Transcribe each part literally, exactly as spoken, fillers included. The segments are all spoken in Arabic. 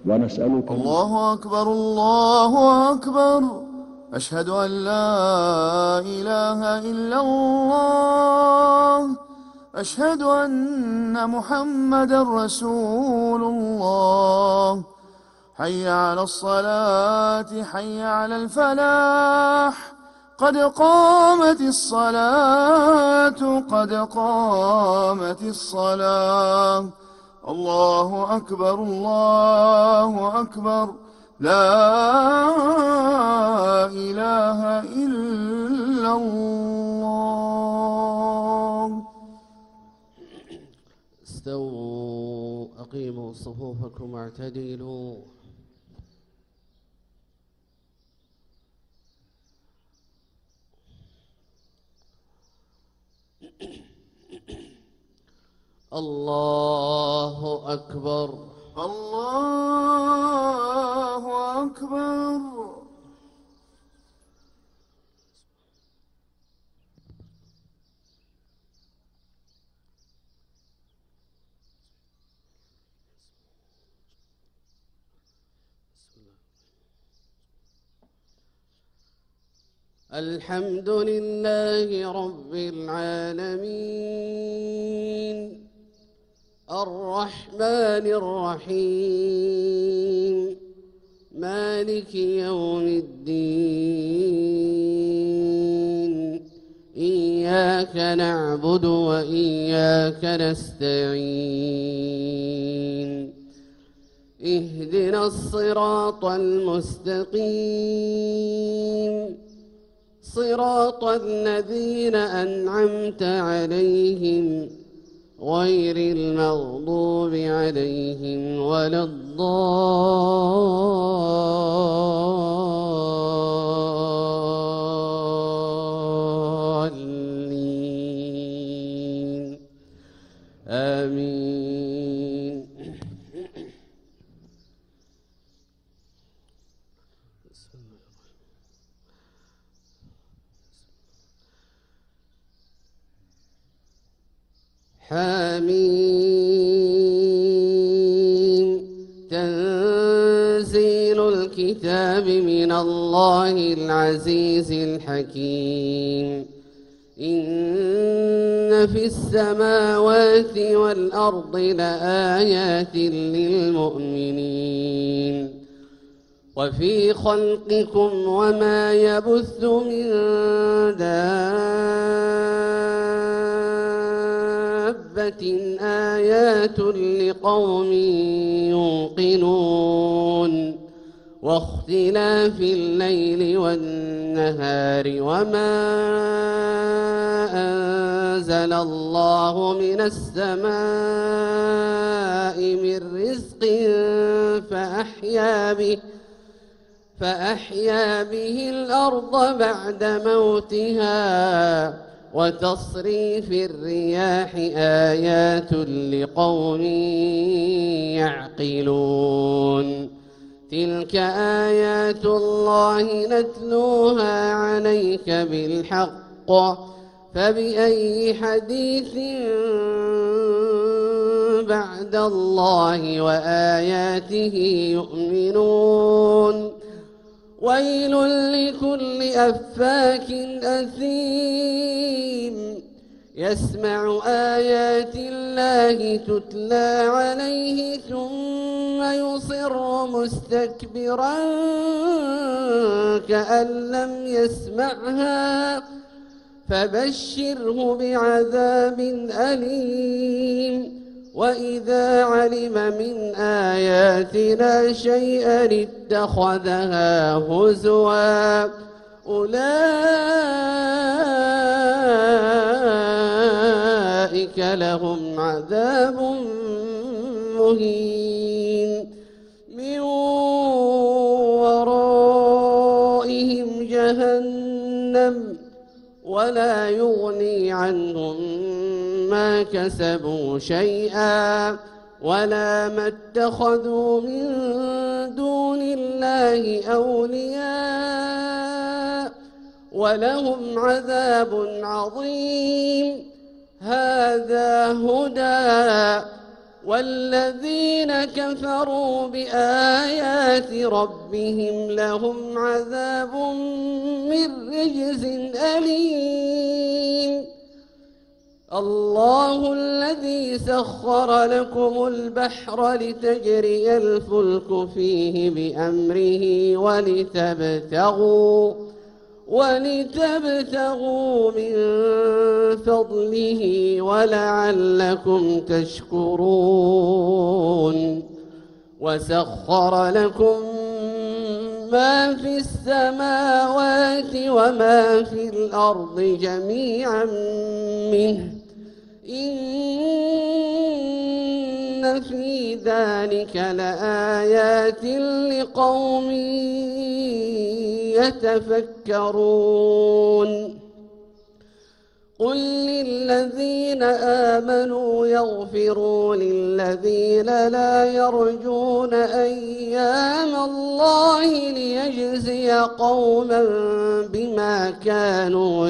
ونسألك. الله أكبر الله أكبر. أشهد أن لا إله إلا الله. أشهد أن محمدا رسول الله. حي على الصلاة حي على الفلاح. قد قامت الصلاة قد قامت الصلاة. الله أكبر الله أكبر. لا إله إلا الله. استووا أقيموا صفوفكم واعتدلوا. الله أكبر الله أكبر. الحمد لله رب العالمين الرحمن الرحيم مالك يوم الدين. إياك نعبد وإياك نستعين. اهدنا الصراط المستقيم صراط الذين أنعمت عليهم غير المغضوب عليهم ولا الضالين آمين. حميم. تنزيل الكتاب من الله العزيز الحكيم. إن في السماوات والأرض لآيات للمؤمنين وفي خلقكم وما يبث من دابة آيات لقوم يوقنون. واختلاف الليل والنهار وما أنزل الله من السماء من رزق فأحيا به فأحيا به الأرض بعد موتها. وتصريف الرياح آيات لقوم يعقلون. تلك آيات الله نتلوها عليك بالحق فبأي حديث بعد الله وآياته يؤمنون. ويل لكل أفاك أثيم يسمع آيات الله تتلى عليه ثم يصر مستكبرا كأن لم يسمعها فبشره بعذاب أليم. وإذا علم من آياتنا شيئا اتخذها هزوا. أولئك لهم عذاب مهين من ورائهم جهنم ولا يغني عنهم ما كسبوا شيئا ولا ما اتخذوا من دون الله أولياء ولهم عذاب عظيم. هذا هدى والذين كفروا بآيات ربهم لهم عذاب من رجز أليم. الله الذي سخر لكم البحر لتجري الفلك فيه بأمره ولتبتغوا ولتبتغوا من فضله ولعلكم تشكرون. وسخر لكم ما في السماوات وما في الأرض جميعا منه إن في ذلك لآيات لقوم يتفكرون. قل للذين آمنوا يغفروا للذين لا يرجون أيام الله ليجزي قوما بما كانوا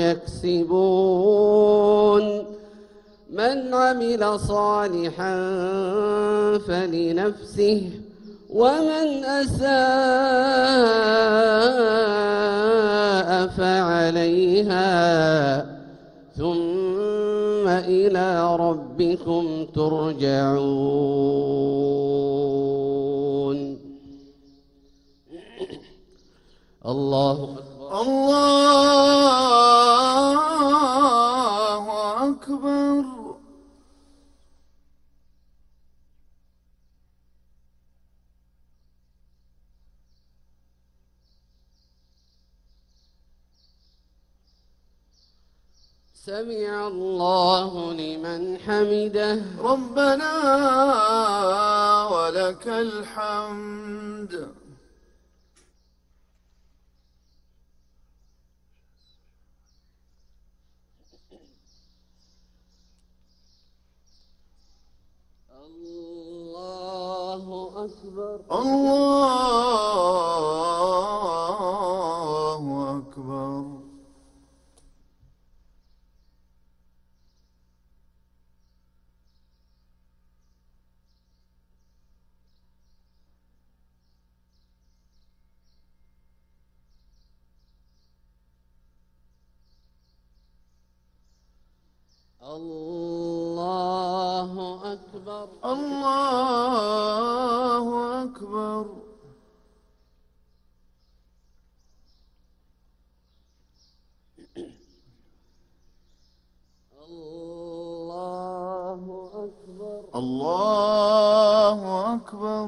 يكسبون. من عمل صالحا فلنفسه ومن أساء فعليها ثم إلى ربكم ترجعون. الله أكبر. الله أكبر. سمع الله لمن حمده. ربنا ولك الحمد. الله أكبر. الله أكبر. الله أكبر. الله أكبر. الله أكبر. الله أكبر.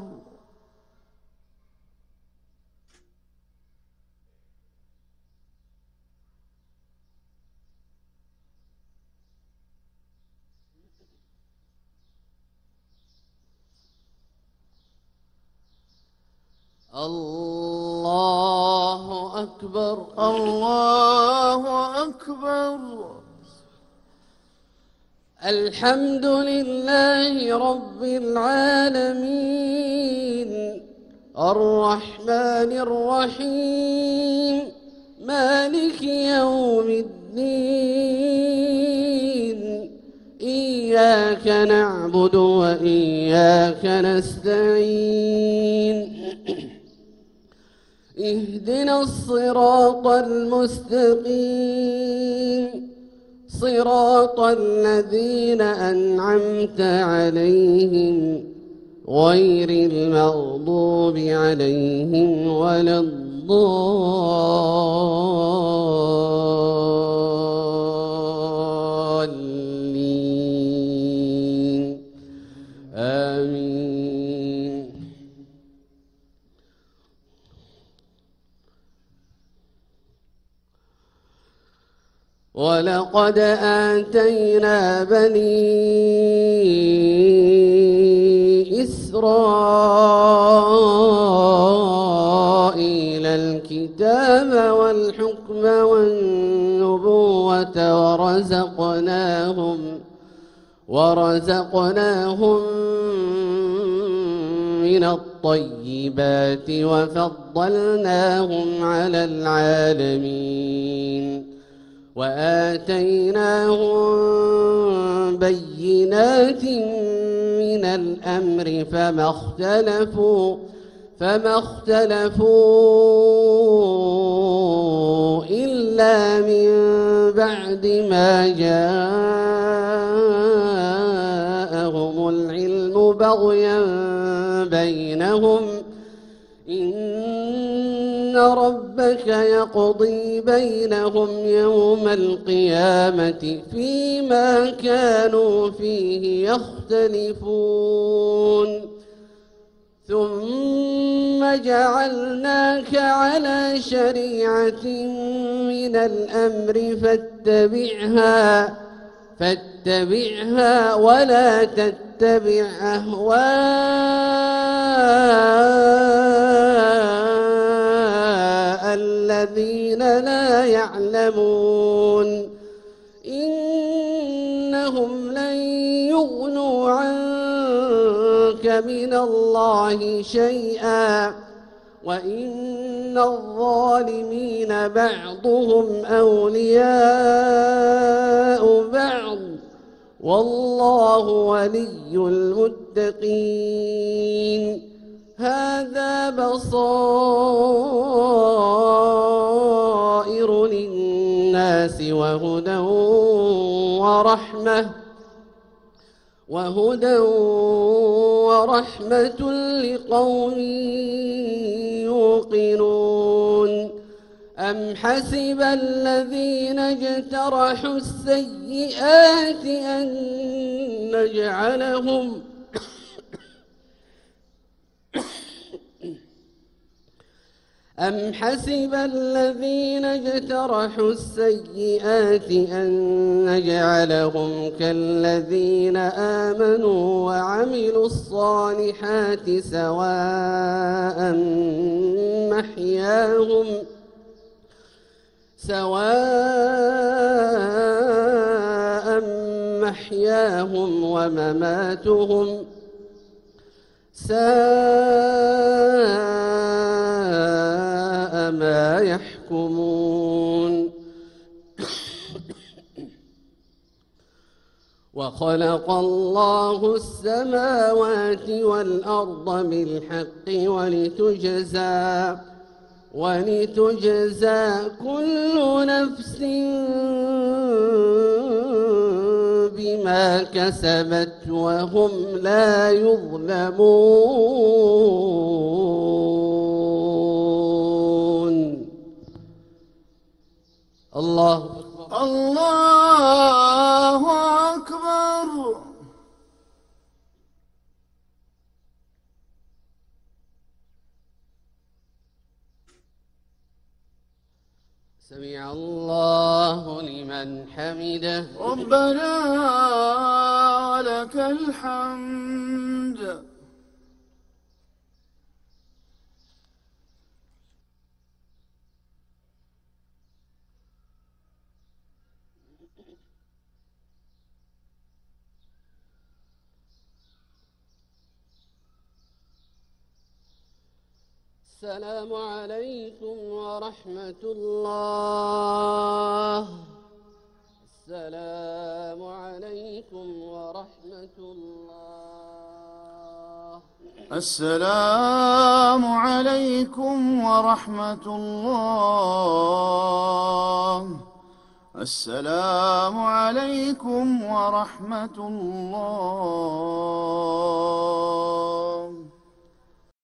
الله أكبر. الله أكبر. الحمد لله رب العالمين الرحمن الرحيم مالك يوم الدين. إياك نعبد وإياك نستعين. اهدنا الصراط المستقيم صراط الذين أنعمت عليهم غير المغضوب عليهم ولا الضالين. آمين. ولقد آتينا بني إسرائيل الكتاب والحكم والنبوة ورزقناهم ورزقناهم من الطيبات وفضلناهم على العالمين. وآتيناهم بينات من الأمر فما اختلفوا فما اختلفوا إلا من بعد ما جاءهم العلم بغيا بينهم إن ربك يقضي بينهم يوم القيامة فيما كانوا فيه يختلفون ثم جعلناك على شريعة من الأمر فاتبعها فاتبعها ولا تتبع أهواء الذين لا يعلمون إنهم لن يغنوا عنك من الله شيئا وإن الظالمين بعضهم أولياء بعض والله ولي المتقين هذا بصائر للناس وهدى ورحمة وهدى ورحمة لقوم يوقنون أم حسب الذين اجترحوا السيئات أن نجعلهم أم حسب الذين اجترحوا السيئات أن نجعلهم كالذين آمنوا وعملوا الصالحات سواء محياهم سواء محياهم ومماتهم ساء ما يحكمون وخلق الله السماوات والأرض بالحق ولتجزى ولتجزى كل نفس بما كسبت وهم لا يظلمون الله أكبر الله أكبر. سمع الله لمن حمده ربنا ولك الحمد. السلام عليكم ورحمة الله. السلام عليكم ورحمة الله. السلام عليكم ورحمة الله. السلام عليكم ورحمة الله.